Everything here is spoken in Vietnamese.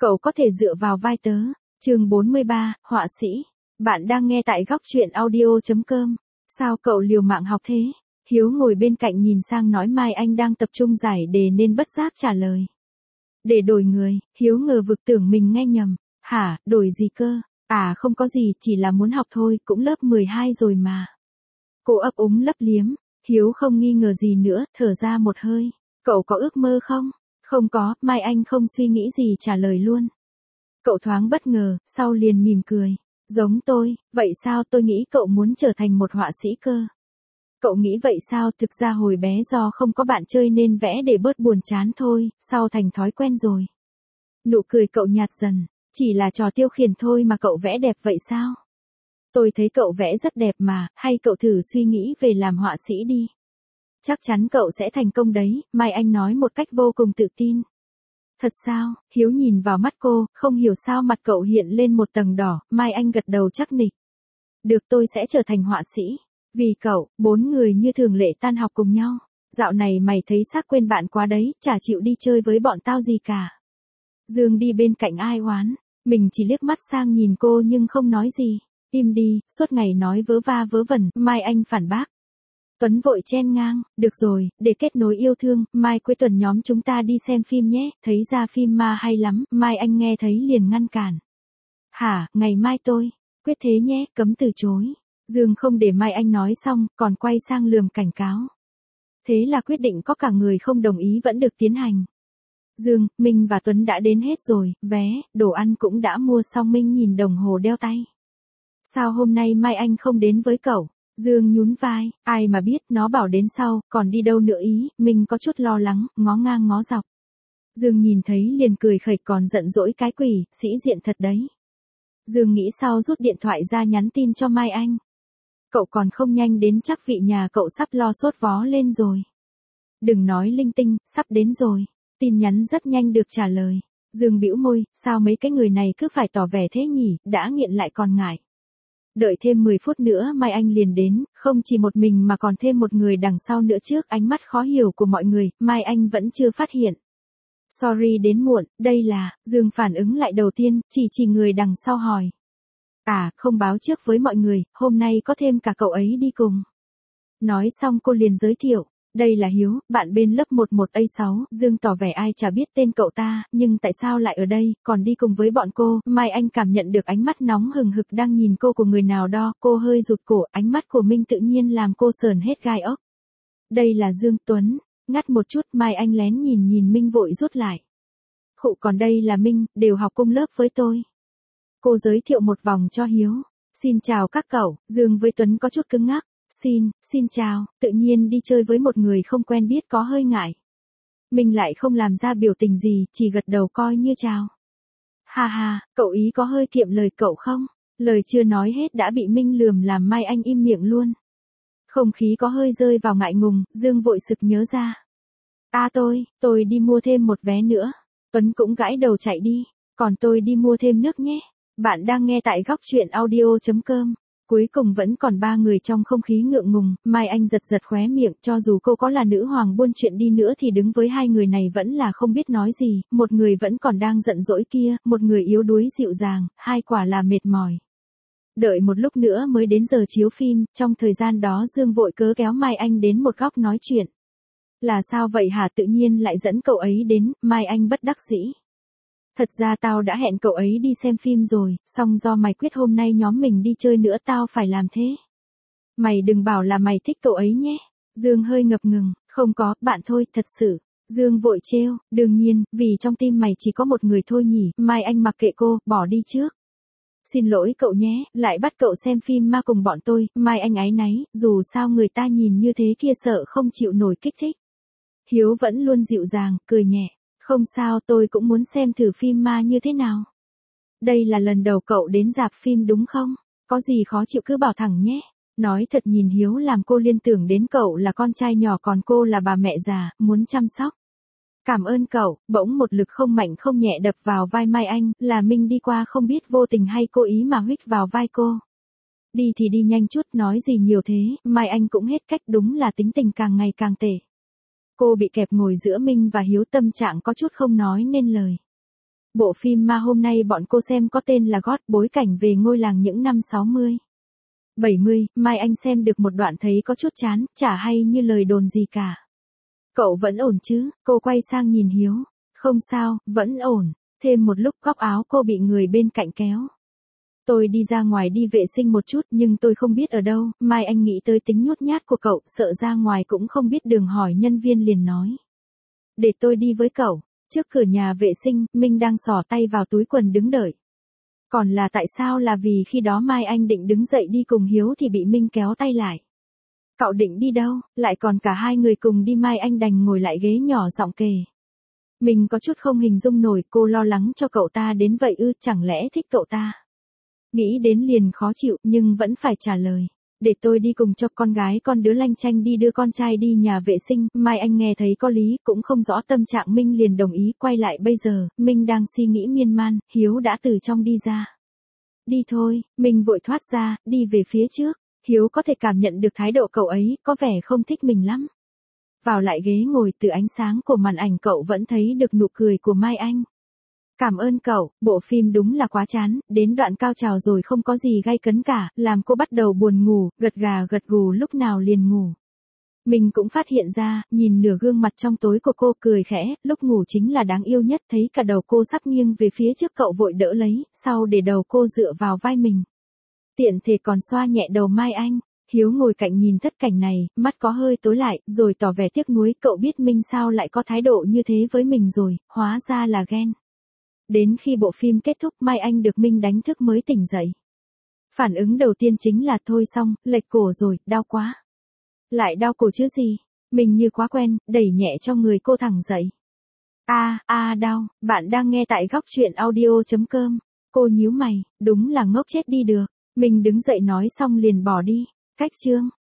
Cậu có thể dựa vào vai tớ. Chương 43, họa sĩ. Bạn đang nghe tại góc truyện audio.com. Sao cậu liều mạng học thế? Hiếu ngồi bên cạnh nhìn sang nói Mai Anh đang tập trung giải đề nên bất giác trả lời. Để đổi người, Hiếu ngờ vực tưởng mình nghe nhầm. Hả, đổi gì cơ? À không có gì, chỉ là muốn học thôi, cũng lớp 12 rồi mà. Cô ấp úng lấp liếm. Hiếu không nghi ngờ gì nữa, thở ra một hơi. Cậu có ước mơ không? Không có, Mai Anh không suy nghĩ gì trả lời luôn. Cậu thoáng bất ngờ, sau liền mỉm cười. Giống tôi, vậy sao tôi nghĩ cậu muốn trở thành một họa sĩ cơ? Cậu nghĩ vậy sao? Thực ra hồi bé do không có bạn chơi nên vẽ để bớt buồn chán thôi, sau thành thói quen rồi. Nụ cười cậu nhạt dần, chỉ là trò tiêu khiển thôi mà cậu vẽ đẹp vậy sao? Tôi thấy cậu vẽ rất đẹp mà, hay cậu thử suy nghĩ về làm họa sĩ đi. Chắc chắn cậu sẽ thành công đấy, Mai Anh nói một cách vô cùng tự tin. Thật sao? Hiếu nhìn vào mắt cô, không hiểu sao mặt cậu hiện lên một tầng đỏ, Mai Anh gật đầu chắc nịch. Được, tôi sẽ trở thành họa sĩ. Vì cậu, 4 người như thường lệ tan học cùng nhau. Dạo này mày thấy xác quên bạn quá đấy, chả chịu đi chơi với bọn tao gì cả. Dương đi bên cạnh ai oán, mình chỉ liếc mắt sang nhìn cô nhưng không nói gì. Im đi, suốt ngày nói vớ va vớ vẩn, Mai Anh phản bác. Tuấn vội chen ngang, được rồi, để kết nối yêu thương, mai cuối tuần nhóm chúng ta đi xem phim nhé, thấy ra phim ma hay lắm, Mai Anh nghe thấy liền ngăn cản. Hả, ngày mai tôi, quyết thế nhé, cấm từ chối. Dương không để Mai Anh nói xong, còn quay sang lườm cảnh cáo. Thế là quyết định có cả người không đồng ý vẫn được tiến hành. Dương, Minh và Tuấn đã đến hết rồi, vé, đồ ăn cũng đã mua xong. Minh nhìn đồng hồ đeo tay. Sao hôm nay Mai Anh không đến với cậu? Dương nhún vai, ai mà biết, nó bảo đến sau, còn đi đâu nữa ý, mình có chút lo lắng, ngó ngang ngó dọc. Dương nhìn thấy liền cười khẩy, còn giận dỗi cái quỷ, sĩ diện thật đấy. Dương nghĩ sau rút điện thoại ra nhắn tin cho Mai Anh. Cậu còn không nhanh đến, chắc vị nhà cậu sắp lo sốt vó lên rồi. Đừng nói linh tinh, sắp đến rồi. Tin nhắn rất nhanh được trả lời. Dương bĩu môi, sao mấy cái người này cứ phải tỏ vẻ thế nhỉ, đã nghiện lại còn ngại. Đợi thêm 10 phút nữa Mai Anh liền đến, không chỉ một mình mà còn thêm một người đằng sau nữa. Trước ánh mắt khó hiểu của mọi người, Mai Anh vẫn chưa phát hiện. Sorry đến muộn, đây là, Dương phản ứng lại đầu tiên, chỉ người đằng sau hỏi. À, không báo trước với mọi người, hôm nay có thêm cả cậu ấy đi cùng. Nói xong cô liền giới thiệu. Đây là Hiếu, bạn bên lớp 11A6, Dương tỏ vẻ ai chả biết tên cậu ta, nhưng tại sao lại ở đây, còn đi cùng với bọn cô. Mai Anh cảm nhận được ánh mắt nóng hừng hực đang nhìn cô của người nào đó, cô hơi rụt cổ, ánh mắt của Minh tự nhiên làm cô sờn hết gai ốc. Đây là Dương Tuấn, ngắt một chút Mai Anh lén nhìn Minh vội rút lại. Khụ, còn đây là Minh, đều học cùng lớp với tôi. Cô giới thiệu một vòng cho Hiếu. Xin chào các cậu, Dương với Tuấn có chút cứng ngắc. Xin chào, tự nhiên đi chơi với một người không quen biết có hơi ngại. Mình lại không làm ra biểu tình gì, chỉ gật đầu coi như chào. Ha ha, cậu ý có hơi kiệm lời cậu không? Lời chưa nói hết đã bị Minh lườm làm Mai Anh im miệng luôn. Không khí có hơi rơi vào ngại ngùng, Dương vội sực nhớ ra. À tôi đi mua thêm một vé nữa. Tuấn cũng gãi đầu chạy đi, còn tôi đi mua thêm nước nhé. Bạn đang nghe tại góc truyện audio.com. Cuối cùng vẫn còn 3 người trong không khí ngượng ngùng, Mai Anh giật khóe miệng, cho dù cô có là nữ hoàng buôn chuyện đi nữa thì đứng với hai người này vẫn là không biết nói gì, một người vẫn còn đang giận dỗi kia, một người yếu đuối dịu dàng, hai quả là mệt mỏi. Đợi một lúc nữa mới đến giờ chiếu phim, trong thời gian đó Dương vội cớ kéo Mai Anh đến một góc nói chuyện. Là sao vậy hả, tự nhiên lại dẫn cậu ấy đến, Mai Anh bất đắc dĩ. Thật ra tao đã hẹn cậu ấy đi xem phim rồi, song do mày quyết hôm nay nhóm mình đi chơi nữa tao phải làm thế. Mày đừng bảo là mày thích cậu ấy nhé. Dương hơi ngập ngừng, không có, bạn thôi, thật sự. Dương vội trêu, đương nhiên, vì trong tim mày chỉ có một người thôi nhỉ, Mai Anh mặc kệ cô, bỏ đi trước. Xin lỗi cậu nhé, lại bắt cậu xem phim ma cùng bọn tôi, Mai Anh áy náy, dù sao người ta nhìn như thế kia sợ không chịu nổi kích thích. Hiếu vẫn luôn dịu dàng, cười nhẹ. Không sao, tôi cũng muốn xem thử phim ma như thế nào. Đây là lần đầu cậu đến rạp phim đúng không? Có gì khó chịu cứ bảo thẳng nhé. Nói thật nhìn Hiếu làm cô liên tưởng đến cậu là con trai nhỏ còn cô là bà mẹ già, muốn chăm sóc. Cảm ơn cậu, bỗng một lực không mạnh không nhẹ đập vào vai Mai Anh, là Minh đi qua không biết vô tình hay cố ý mà huých vào vai cô. Đi thì đi nhanh chút, nói gì nhiều thế, Mai Anh cũng hết cách, đúng là tính tình càng ngày càng tệ. Cô bị kẹp ngồi giữa Minh và Hiếu, tâm trạng có chút không nói nên lời. Bộ phim mà hôm nay bọn cô xem có tên là God, bối cảnh về ngôi làng những năm 60. 70, Mai Anh xem được một đoạn thấy có chút chán, chả hay như lời đồn gì cả. Cậu vẫn ổn chứ? Cô quay sang nhìn Hiếu. Không sao, vẫn ổn. Thêm một lúc góc áo cô bị người bên cạnh kéo. Tôi đi ra ngoài đi vệ sinh một chút nhưng tôi không biết ở đâu. Mai Anh nghĩ tới tính nhút nhát của cậu, sợ ra ngoài cũng không biết đường hỏi nhân viên liền nói. Để tôi đi với cậu. Trước cửa nhà vệ sinh, Minh đang xỏ tay vào túi quần đứng đợi. Còn là tại sao là vì khi đó Mai Anh định đứng dậy đi cùng Hiếu thì bị Minh kéo tay lại. Cậu định đi đâu, lại còn cả hai người cùng đi. Mai Anh đành ngồi lại ghế nhỏ giọng kể. Mình có chút không hình dung nổi, cô lo lắng cho cậu ta đến vậy ư, chẳng lẽ thích cậu ta. Nghĩ đến liền khó chịu nhưng vẫn phải trả lời. Để tôi đi cùng cho con gái con đứa lanh chanh đi đưa con trai đi nhà vệ sinh. Mai Anh nghe thấy có lý, cũng không rõ tâm trạng Minh liền đồng ý. Quay lại bây giờ, Minh đang suy nghĩ miên man, Hiếu đã từ trong đi ra. Đi thôi, Minh vội thoát ra, đi về phía trước. Hiếu có thể cảm nhận được thái độ cậu ấy, có vẻ không thích mình lắm. Vào lại ghế ngồi, từ ánh sáng của màn ảnh cậu vẫn thấy được nụ cười của Mai Anh. Cảm ơn cậu, bộ phim đúng là quá chán, đến đoạn cao trào rồi không có gì gay cấn cả, làm cô bắt đầu buồn ngủ, gật gà gật gù lúc nào liền ngủ. Mình cũng phát hiện ra, nhìn nửa gương mặt trong tối của cô cười khẽ, lúc ngủ chính là đáng yêu nhất, thấy cả đầu cô sắp nghiêng về phía trước cậu vội đỡ lấy, sau để đầu cô dựa vào vai mình. Tiện thể còn xoa nhẹ đầu Mai Anh. Hiếu ngồi cạnh nhìn thất cảnh này, mắt có hơi tối lại, rồi tỏ vẻ tiếc nuối, cậu biết Minh sao lại có thái độ như thế với mình rồi, hóa ra là ghen. Đến khi bộ phim kết thúc Mai Anh được Minh đánh thức mới tỉnh dậy. Phản ứng đầu tiên chính là thôi xong, lệch cổ rồi, đau quá. Lại đau cổ chứ gì, mình như quá quen, đẩy nhẹ cho người cô thẳng dậy. Đau, bạn đang nghe tại góc truyện audio.com. Cô nhíu mày, đúng là ngốc chết đi được. Mình đứng dậy nói xong liền bỏ đi. Cách chương.